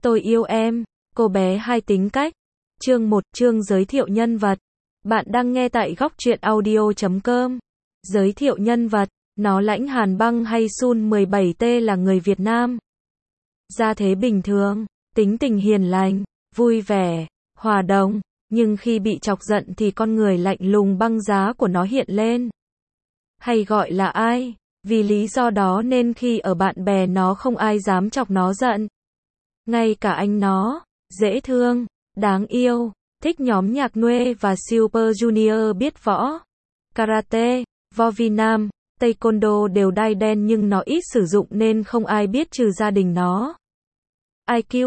Tôi yêu em, cô bé hai tính cách. Chương 1, chương giới thiệu nhân vật. Bạn đang nghe tại góc truyện audio.com. Giới thiệu nhân vật, nó lãnh Hàn Băng hay Sun 17T là người Việt Nam. Gia thế bình thường, tính tình hiền lành, vui vẻ, hòa đồng, nhưng khi bị chọc giận thì con người lạnh lùng băng giá của nó hiện lên. Hay gọi là ai? Vì lý do đó nên khi ở bạn bè nó không ai dám chọc nó giận. Ngay cả anh nó, dễ thương, đáng yêu, thích nhóm nhạc Nue và Super Junior, biết võ, karate, võ vi nam, taekwondo đều đai đen nhưng nó ít sử dụng nên không ai biết trừ gia đình nó. IQ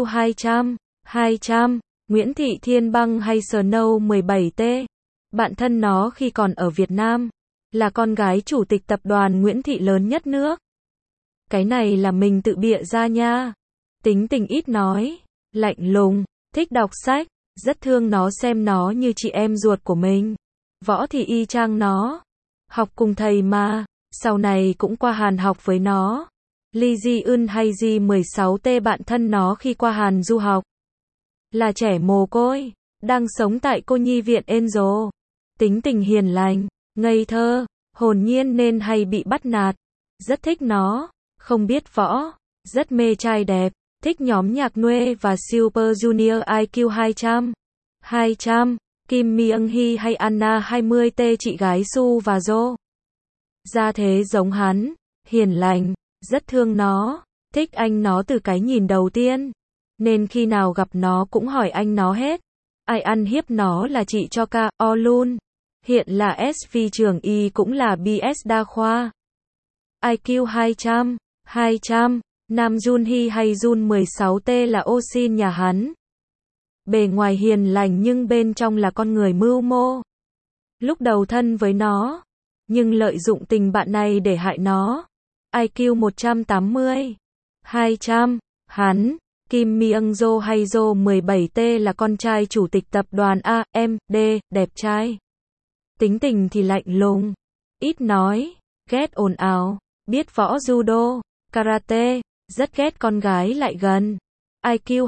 200, Nguyễn Thị Thiên Băng hay Snow 17T. Bạn thân nó khi còn ở Việt Nam, là con gái chủ tịch tập đoàn Nguyễn Thị lớn nhất nước. Cái này là mình tự bịa ra nha. Tính tình ít nói, lạnh lùng, thích đọc sách, rất thương nó xem nó như chị em ruột của mình. Võ thì y chang nó, học cùng thầy mà, sau này cũng qua Hàn học với nó. Lee Ji Eun hay Ji 16T bạn thân nó khi qua Hàn du học. Là trẻ mồ côi, đang sống tại cô nhi viện Angel. Tính tình hiền lành, ngây thơ, hồn nhiên nên hay bị bắt nạt. Rất thích nó, không biết võ, rất mê trai đẹp, thích nhóm nhạc Nue và Super Junior. IQ 200, Kim Myung Hee hay Anna 20T chị gái Su và Jo. Gia thế giống hắn, hiền lành, rất thương nó, thích anh nó từ cái nhìn đầu tiên, nên khi nào gặp nó cũng hỏi anh nó hết. Ai ăn hiếp nó là chị cho ca, Olun. Hiện là SV trường Y cũng là BS đa khoa. IQ 200, Nam Jun Hee hay Jun 16T là Osin nhà hắn. Bề ngoài hiền lành nhưng bên trong là con người mưu mô. Lúc đầu thân với nó, nhưng lợi dụng tình bạn này để hại nó. IQ 180, 200, hắn, Kim Myung Jo hay Jo 17T là con trai chủ tịch tập đoàn AMD, đẹp trai. Tính tình thì lạnh lùng, ít nói, ghét ồn ào, biết võ judo, karate, rất ghét con gái lại gần. IQ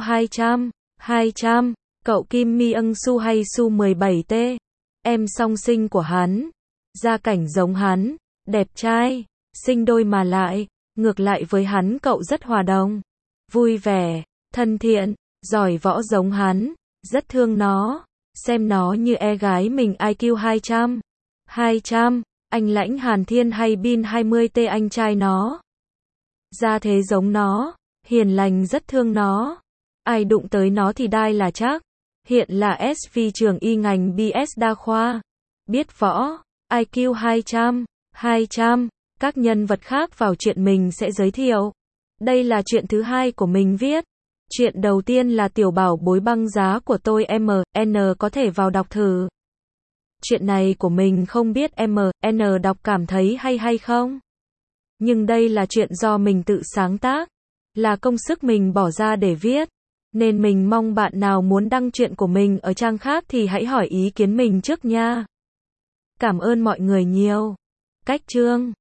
200, cậu Kim Myung Su hay Su 17T, em song sinh của hắn, gia cảnh giống hắn, đẹp trai, sinh đôi mà lại, ngược lại với hắn cậu rất hòa đồng, vui vẻ, thân thiện, giỏi võ giống hắn, rất thương nó, xem nó như gái mình. IQ 200, anh lãnh Hàn Thiên hay Bin 20T anh trai nó. Gia thế giống nó, hiền lành rất thương nó, ai đụng tới nó thì đai là chắc. Hiện là SV trường Y ngành BS đa khoa, biết võ. IQ 200, các nhân vật khác vào chuyện mình sẽ giới thiệu. Đây là chuyện thứ hai của mình viết. Chuyện đầu tiên là Tiểu Bảo Bối băng giá của tôi MN, có thể vào đọc thử. Chuyện này của mình không biết MN đọc cảm thấy hay không. Nhưng đây là chuyện do mình tự sáng tác, là công sức mình bỏ ra để viết. Nên mình mong bạn nào muốn đăng chuyện của mình ở trang khác thì hãy hỏi ý kiến mình trước nha. Cảm ơn mọi người nhiều. Cách chương